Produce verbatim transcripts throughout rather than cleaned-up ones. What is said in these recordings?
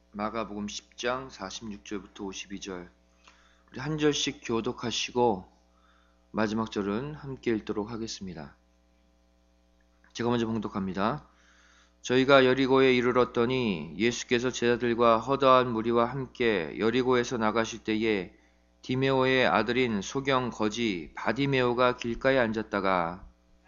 마가복음 십 장 사십육 절부터 오십이 절, 우리 한 절씩 교독하시고 마지막 절은 함께 읽도록 하겠습니다. 제가 먼저 봉독합니다. 저희가 여리고에 이르렀더니 예수께서 제자들과 허다한 무리와 함께 여리고에서 나가실 때에 디메오의 아들인 소경 거지 바디메오가 길가에 앉았다가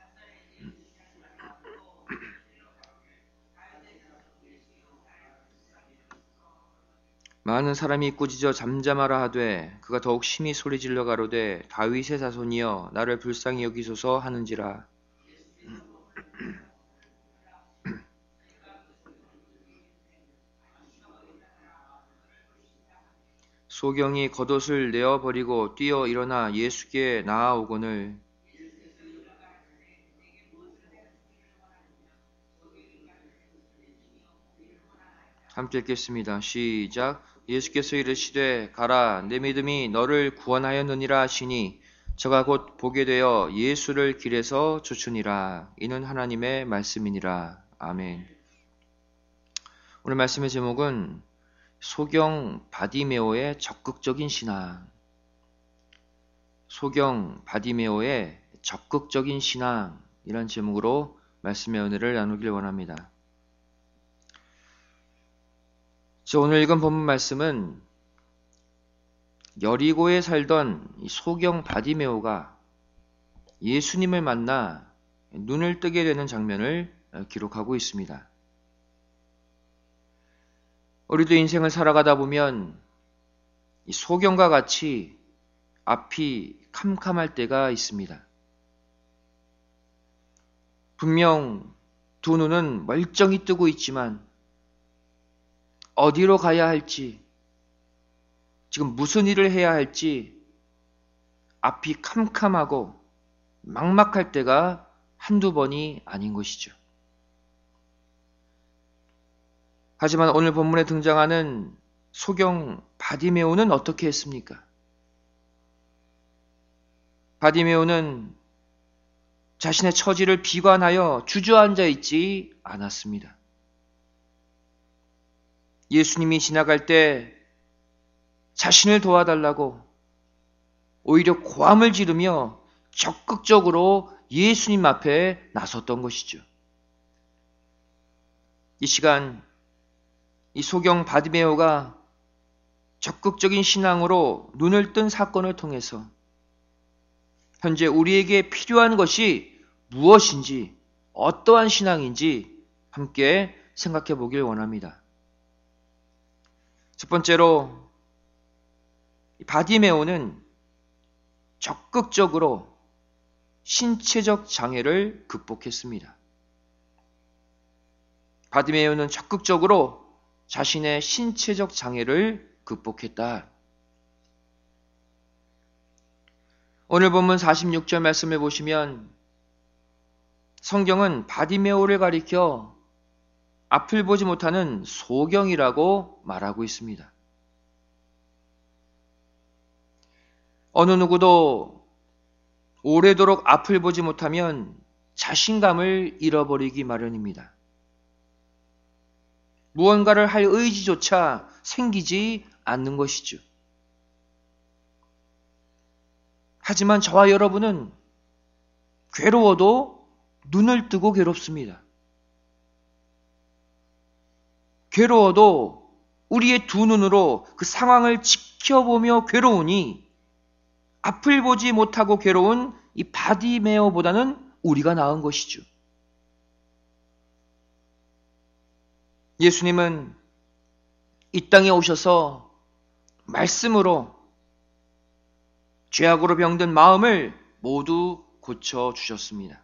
많은 사람이 꾸짖어 잠잠하라 하되 그가 더욱 심히 소리질러 가로되 다윗의 자손이여 나를 불쌍히 여기소서 하는지라. 소경이 겉옷을 내어버리고 뛰어 일어나 예수께 나아오거늘 함께 읽겠습니다. 시작. 예수께서 이르시되 가라 내 믿음이 너를 구원하였느니라 하시니 저가 곧 보게 되어 예수를 길에서 쫓으니라. 이는 하나님의 말씀이니라. 아멘. 오늘 말씀의 제목은 소경 바디메오의 적극적인 신앙. 소경 바디메오의 적극적인 신앙이란 제목으로 말씀의 은혜를 나누길 원합니다. 저 오늘 읽은 본문 말씀은 여리고에 살던 소경 바디메오가 예수님을 만나 눈을 뜨게 되는 장면을 기록하고 있습니다. 우리도 인생을 살아가다 보면 이 소경과 같이 앞이 캄캄할 때가 있습니다. 분명 두 눈은 멀쩡히 뜨고 있지만 어디로 가야 할지, 지금 무슨 일을 해야 할지 앞이 캄캄하고 막막할 때가 한두 번이 아닌 것이죠. 하지만 오늘 본문에 등장하는 소경 바디메오는 어떻게 했습니까? 바디메오는 자신의 처지를 비관하여 주저앉아 있지 않았습니다. 예수님이 지나갈 때 자신을 도와달라고 오히려 고함을 지르며 적극적으로 예수님 앞에 나섰던 것이죠. 이 시간 이 소경 바디메오가 적극적인 신앙으로 눈을 뜬 사건을 통해서 현재 우리에게 필요한 것이 무엇인지, 어떠한 신앙인지 함께 생각해 보길 원합니다. 첫 번째로 바디메오는 적극적으로 신체적 장애를 극복했습니다. 바디메오는 적극적으로 자신의 신체적 장애를 극복했다. 오늘 본문 사십육 절 말씀해 보시면 성경은 바디메오를 가리켜 앞을 보지 못하는 소경이라고 말하고 있습니다. 어느 누구도 오래도록 앞을 보지 못하면 자신감을 잃어버리기 마련입니다. 무언가를 할 의지조차 생기지 않는 것이죠. 하지만 저와 여러분은 괴로워도 눈을 뜨고 괴롭습니다. 괴로워도 우리의 두 눈으로 그 상황을 지켜보며 괴로우니 앞을 보지 못하고 괴로운 이 바디메오보다는 우리가 나은 것이죠. 예수님은 이 땅에 오셔서 말씀으로 죄악으로 병든 마음을 모두 고쳐주셨습니다.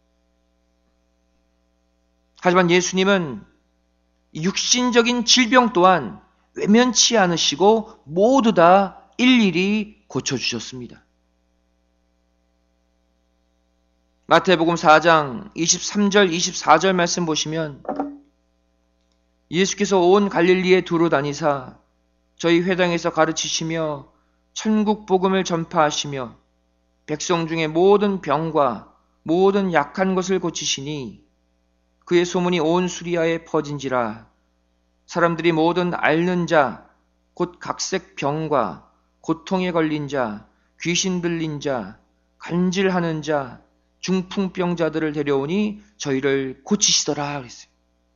하지만 예수님은 육신적인 질병 또한 외면치 않으시고 모두 다 일일이 고쳐주셨습니다. 마태복음 사 장 이십삼 절 이십사 절 말씀 보시면 예수께서 온 갈릴리에 두루 다니사 저희 회당에서 가르치시며 천국 복음을 전파하시며 백성 중에 모든 병과 모든 약한 것을 고치시니 그의 소문이 온 수리아에 퍼진지라 사람들이 모든 앓는 자, 곧 각색 병과 고통에 걸린 자, 귀신 들린 자, 간질하는 자, 중풍병자들을 데려오니 저희를 고치시더라 그랬어요.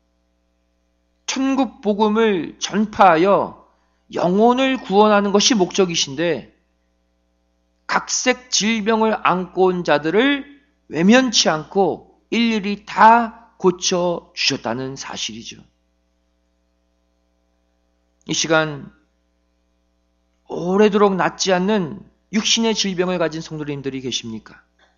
천국 복음을 전파하여 영혼을 구원하는 것이 목적이신데 각색 질병을 안고 온 자들을 외면치 않고 일일이 다 고쳐주셨다는 사실이죠. 이 시간 오래도록 낫지 않는 육신의 질병을 가진 성도님들이 계십니까?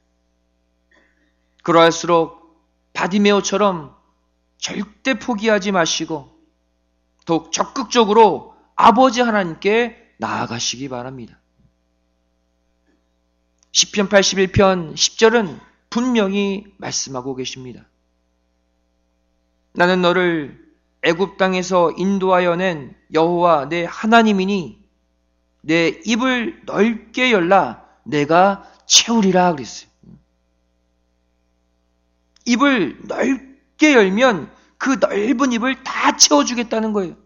그러할수록 바디메오처럼 절대 포기하지 마시고 더욱 적극적으로 아버지 하나님께 나아가시기 바랍니다. 시편 팔십일 편 십 절은 분명히 말씀하고 계십니다. 나는 너를 애굽 땅에서 인도하여 낸 여호와 내 하나님이니 내 입을 넓게 열라 내가 채우리라 그랬어요. 입을 넓게 열면 그 넓은 입을 다 채워주겠다는 거예요.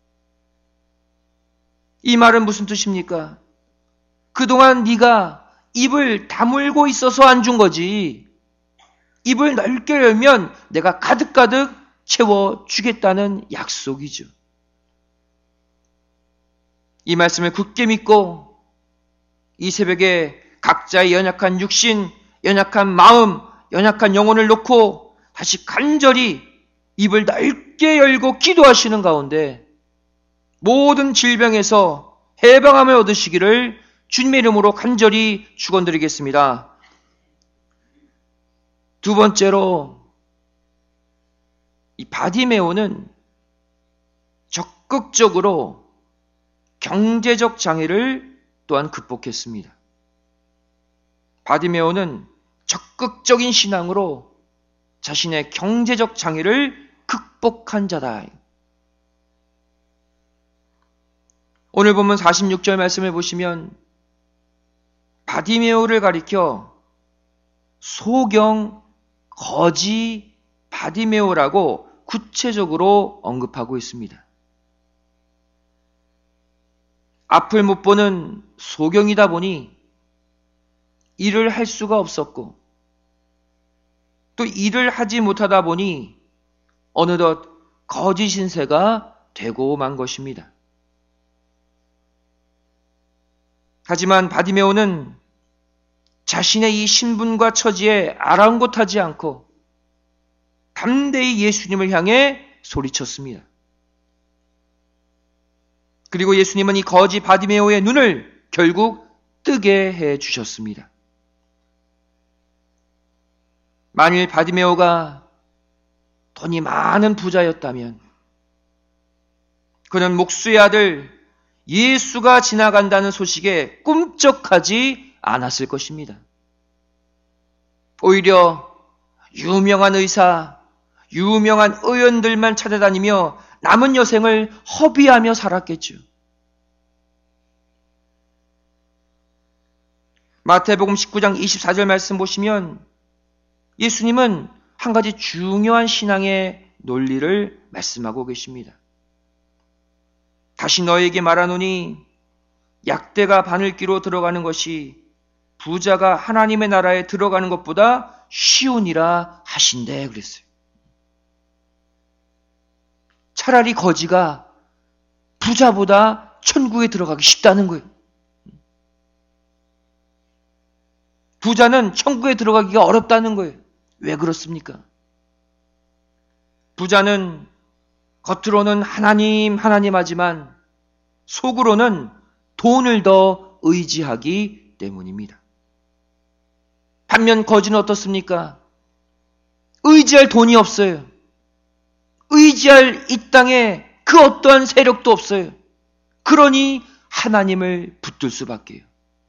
이 말은 무슨 뜻입니까? 그동안 네가 입을 다물고 있어서 안 준 거지. 입을 넓게 열면 내가 가득가득 채워주겠다는 약속이죠. 이 말씀을 굳게 믿고 이 새벽에 각자의 연약한 육신, 연약한 마음, 연약한 영혼을 놓고 다시 간절히 입을 넓게 열고 기도하시는 가운데 모든 질병에서 해방함을 얻으시기를 주님의 이름으로 간절히 축원드리겠습니다. 두 번째로 이 바디메오는 적극적으로 경제적 장애를 또한 극복했습니다. 바디메오는 적극적인 신앙으로 자신의 경제적 장애를 극복한 자다. 오늘 본문 사십육 절 말씀을 보시면 바디메오를 가리켜 소경 거지 바디메오라고 구체적으로 언급하고 있습니다. 앞을 못 보는 소경이다 보니 일을 할 수가 없었고 또 일을 하지 못하다 보니 어느덧 거지 신세가 되고 만 것입니다. 하지만 바디메오는 자신의 이 신분과 처지에 아랑곳하지 않고 담대히 예수님을 향해 소리쳤습니다. 그리고 예수님은 이 거지 바디메오의 눈을 결국 뜨게 해 주셨습니다. 만일 바디메오가 돈이 많은 부자였다면 그는 목수의 아들 예수가 지나간다는 소식에 꿈쩍하지 않았을 것입니다. 오히려 유명한 의사, 유명한 의원들만 찾아다니며 남은 여생을 허비하며 살았겠죠. 마태복음 십구 장 이십사 절 말씀 보시면 예수님은 한 가지 중요한 신앙의 논리를 말씀하고 계십니다. 다시 너에게 말하노니 약대가 바늘기로 들어가는 것이 부자가 하나님의 나라에 들어가는 것보다 쉬우니라 하신대 그랬어요. 차라리 거지가 부자보다 천국에 들어가기 쉽다는 거예요. 부자는 천국에 들어가기가 어렵다는 거예요. 왜 그렇습니까? 부자는 겉으로는 하나님 하나님 하지만 속으로는 돈을 더 의지하기 때문입니다. 반면 거지는 어떻습니까? 의지할 돈이 없어요. 의지할 이 땅에 그 어떠한 세력도 없어요. 그러니 하나님을 붙들 수밖에요.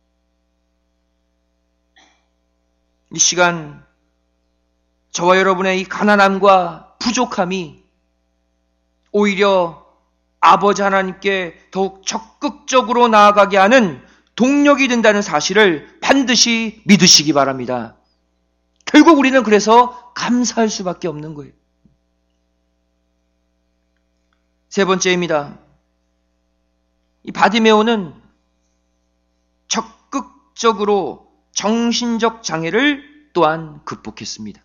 이 시간 저와 여러분의 이 가난함과 부족함이 오히려 아버지 하나님께 더욱 적극적으로 나아가게 하는 동력이 된다는 사실을 반드시 믿으시기 바랍니다. 결국 우리는 그래서 감사할 수밖에 없는 거예요. 세 번째입니다. 이 바디메오는 적극적으로 정신적 장애를 또한 극복했습니다.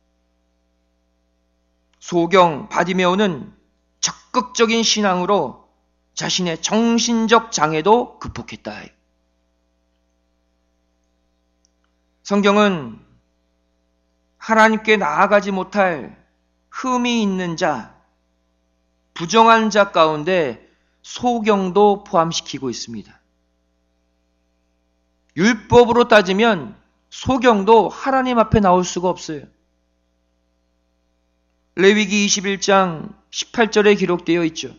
소경 바디메오는 적극적인 신앙으로 자신의 정신적 장애도 극복했다. 성경은 하나님께 나아가지 못할 흠이 있는 자, 부정한 자 가운데 소경도 포함시키고 있습니다. 율법으로 따지면 소경도 하나님 앞에 나올 수가 없어요. 레위기 이십일 장 십팔 절에 기록되어 있죠.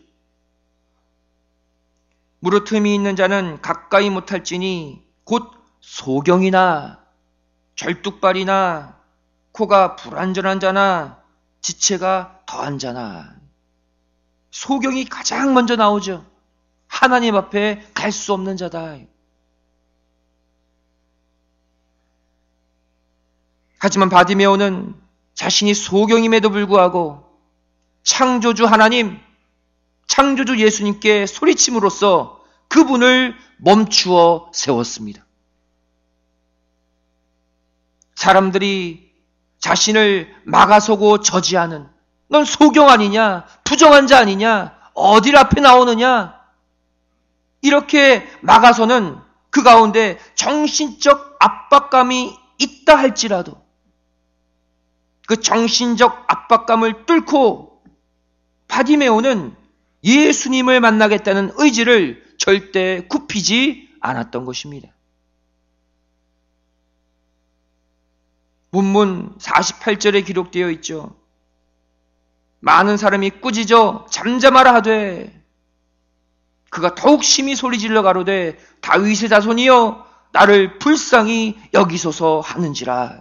무릇 흠이 있는 자는 가까이 못할지니 곧 소경이나 절뚝발이나 코가 불완전한 자나 지체가 더한 자나. 소경이 가장 먼저 나오죠. 하나님 앞에 갈 수 없는 자다. 하지만 바디메오는 자신이 소경임에도 불구하고 창조주 하나님, 창조주 예수님께 소리침으로써 그분을 멈추어 세웠습니다. 사람들이 자신을 막아서고 저지하는, 넌 소경 아니냐, 부정한 자 아니냐, 어딜 앞에 나오느냐, 이렇게 막아서는 그 가운데 정신적 압박감이 있다 할지라도 그 정신적 압박감을 뚫고 바디메오는 예수님을 만나겠다는 의지를 절대 굽히지 않았던 것입니다. 본문 사십팔 절에 기록되어 있죠. 많은 사람이 꾸짖어 잠잠하라 하되 그가 더욱 심히 소리질러 가로되 다윗의 자손이여 나를 불쌍히 여기소서 하는지라.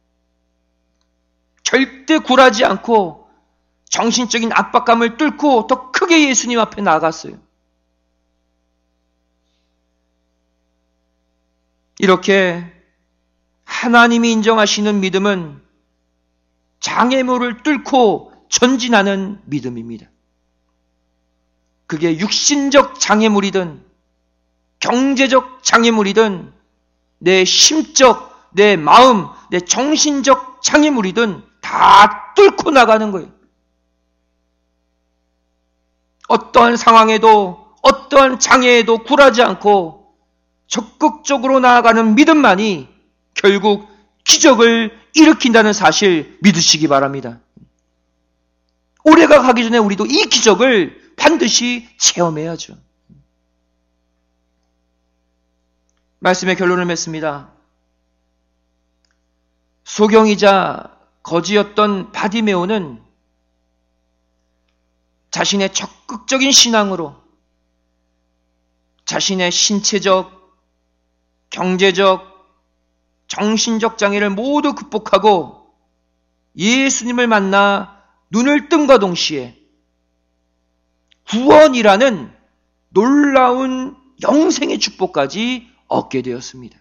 절대 굴하지 않고 정신적인 압박감을 뚫고 더 크게 예수님 앞에 나아갔어요. 이렇게 하나님이 인정하시는 믿음은 장애물을 뚫고 전진하는 믿음입니다. 그게 육신적 장애물이든 경제적 장애물이든 내 심적, 내 마음, 내 정신적 장애물이든 다 뚫고 나가는 거예요. 어떠한 상황에도 어떠한 장애에도 굴하지 않고 적극적으로 나아가는 믿음만이 결국 기적을 일으킨다는 사실 믿으시기 바랍니다. 올해가 가기 전에 우리도 이 기적을 반드시 체험해야죠. 말씀의 결론을 맺습니다. 소경이자 거지였던 바디메오는 자신의 적극적인 신앙으로 자신의 신체적, 경제적, 정신적 장애를 모두 극복하고 예수님을 만나 눈을 뜸과 동시에 구원이라는 놀라운 영생의 축복까지 얻게 되었습니다.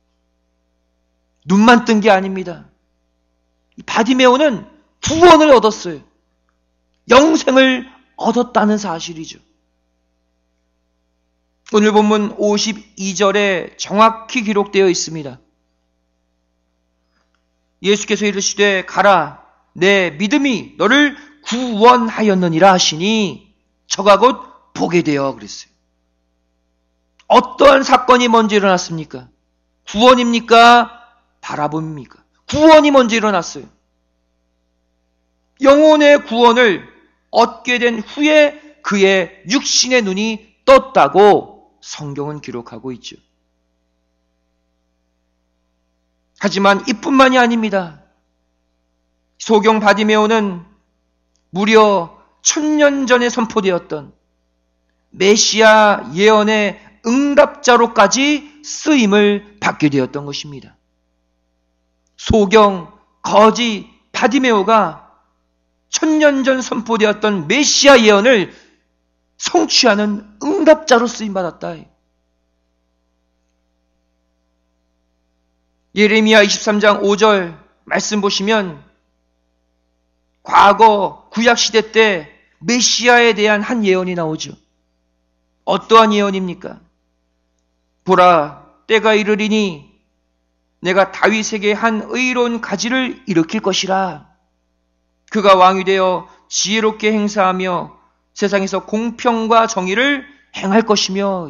눈만 뜬 게 아닙니다. 바디메오는 구원을 얻었어요. 영생을 얻었다는 사실이죠. 오늘 본문 오십이 절에 정확히 기록되어 있습니다. 예수께서 이르시되 가라 내 믿음이 너를 구원하였느니라 하시니 저가 곧 보게 되어 그랬어요. 어떠한 사건이 먼저 일어났습니까? 구원입니까? 바라봄입니까? 구원이 먼저 일어났어요. 영혼의 구원을 얻게 된 후에 그의 육신의 눈이 떴다고 성경은 기록하고 있죠. 하지만 이뿐만이 아닙니다. 소경 바디메오는 무려 천년 전에 선포되었던 메시아 예언의 응답자로까지 쓰임을 받게 되었던 것입니다. 소경, 거지, 바디메오가 천년 전 선포되었던 메시아 예언을 성취하는 응답자로 쓰임받았다. 예레미야 이십삼 장 오 절 말씀 보시면 과거 구약시대 때 메시아에 대한 한 예언이 나오죠. 어떠한 예언입니까? 보라, 때가 이르리니 내가 다윗에게 한 의로운 가지를 일으킬 것이라. 그가 왕이 되어 지혜롭게 행사하며 세상에서 공평과 정의를 행할 것이며,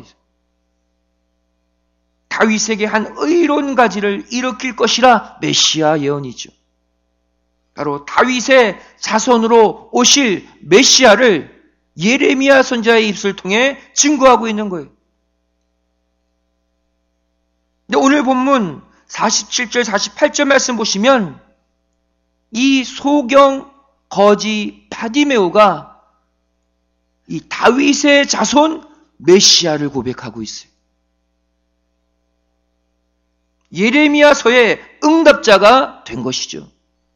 다윗에게 한 의로운 가지를 일으킬 것이라 메시아 예언이죠. 바로 다윗의 자손으로 오실 메시아를 예레미야 선지자의 입술을 통해 증거하고 있는 거예요. 근데 오늘 본문 사십칠 절 사십팔 절 말씀 보시면 이 소경 거지 바디메오가 이 다윗의 자손 메시아를 고백하고 있어요. 예레미야서의 응답자가 된 것이죠.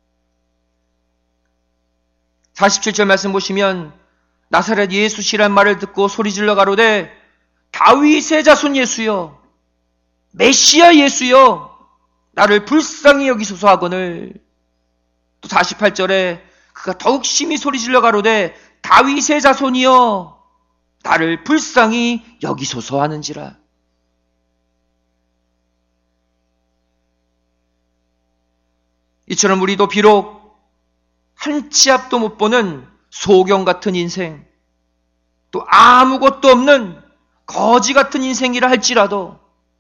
사십칠 절 말씀 보시면 나사렛 예수시란 말을 듣고 소리질러 가로되 다윗의 자손 예수여, 메시아 예수여, 나를 불쌍히 여기소서 하거늘. 또 사십팔 절에 그가 더욱 심히 소리질러 가로되 다윗의 자손이여, 나를 불쌍히 여기소서 하는지라. 이처럼 우리도 비록 한 치 앞도 못 보는 소경 같은 인생, 또 아무것도 없는 거지 같은 인생이라 할지라도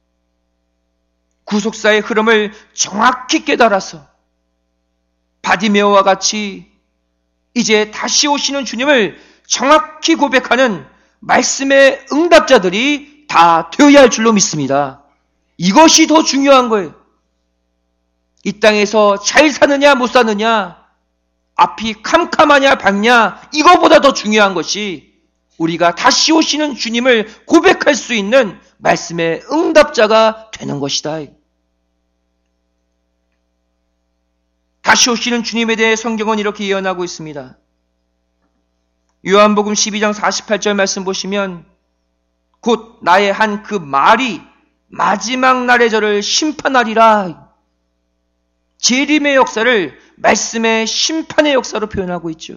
구속사의 흐름을 정확히 깨달아서 바디메오와 같이 이제 다시 오시는 주님을 정확히 고백하는 말씀의 응답자들이 다 되어야 할 줄로 믿습니다. 이것이 더 중요한 거예요. 이 땅에서 잘 사느냐 못 사느냐, 앞이 캄캄하냐 밝냐, 이거보다 더 중요한 것이 우리가 다시 오시는 주님을 고백할 수 있는 말씀의 응답자가 되는 것이다. 다시 오시는 주님에 대해 성경은 이렇게 예언하고 있습니다. 요한복음 십이 장 사십팔 절 말씀 보시면 곧 나의 한 그 말이 마지막 날의 저를 심판하리라. 재림의 역사를 말씀의 심판의 역사로 표현하고 있죠.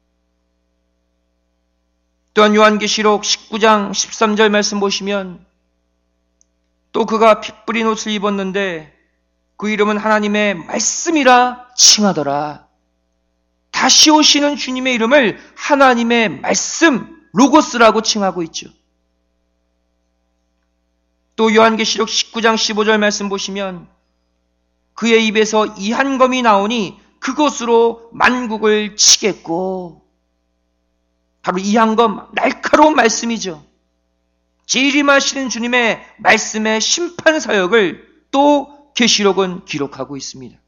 또한 요한계시록 십구 장 십삼 절 말씀 보시면 또 그가 피 뿌린 옷을 입었는데 그 이름은 하나님의 말씀이라 칭하더라. 다시 오시는 주님의 이름을 하나님의 말씀, 로고스라고 칭하고 있죠. 또 요한계시록 십구 장 십오 절 말씀 보시면 그의 입에서 이 한 검이 나오니 그것으로 만국을 치겠고, 바로 이 한 검, 날카로운 말씀이죠. 재림하시는 주님의 말씀의 심판 사역을 또 계시록은 기록하고 있습니다.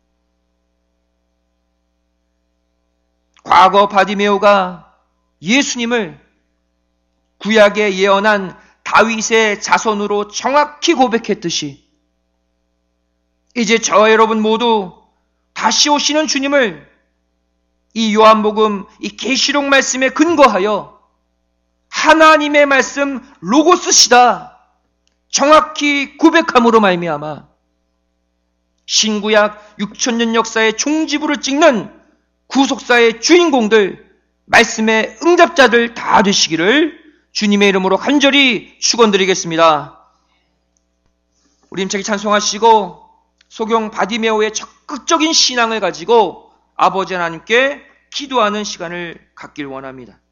과거 바디메오가 예수님을 구약에 예언한 다윗의 자손으로 정확히 고백했듯이 이제 저와 여러분 모두 다시 오시는 주님을 이 요한복음, 이 계시록 말씀에 근거하여 하나님의 말씀 로고스시다 정확히 고백함으로 말미암아 신구약 육천 년 역사의 종지부를 찍는 구속사의 주인공들, 말씀의 응답자들 다 되시기를 주님의 이름으로 간절히 축원드리겠습니다. 우리 힘차게 찬송하시고 소경 바디메오의 적극적인 신앙을 가지고 아버지 하나님께 기도하는 시간을 갖길 원합니다.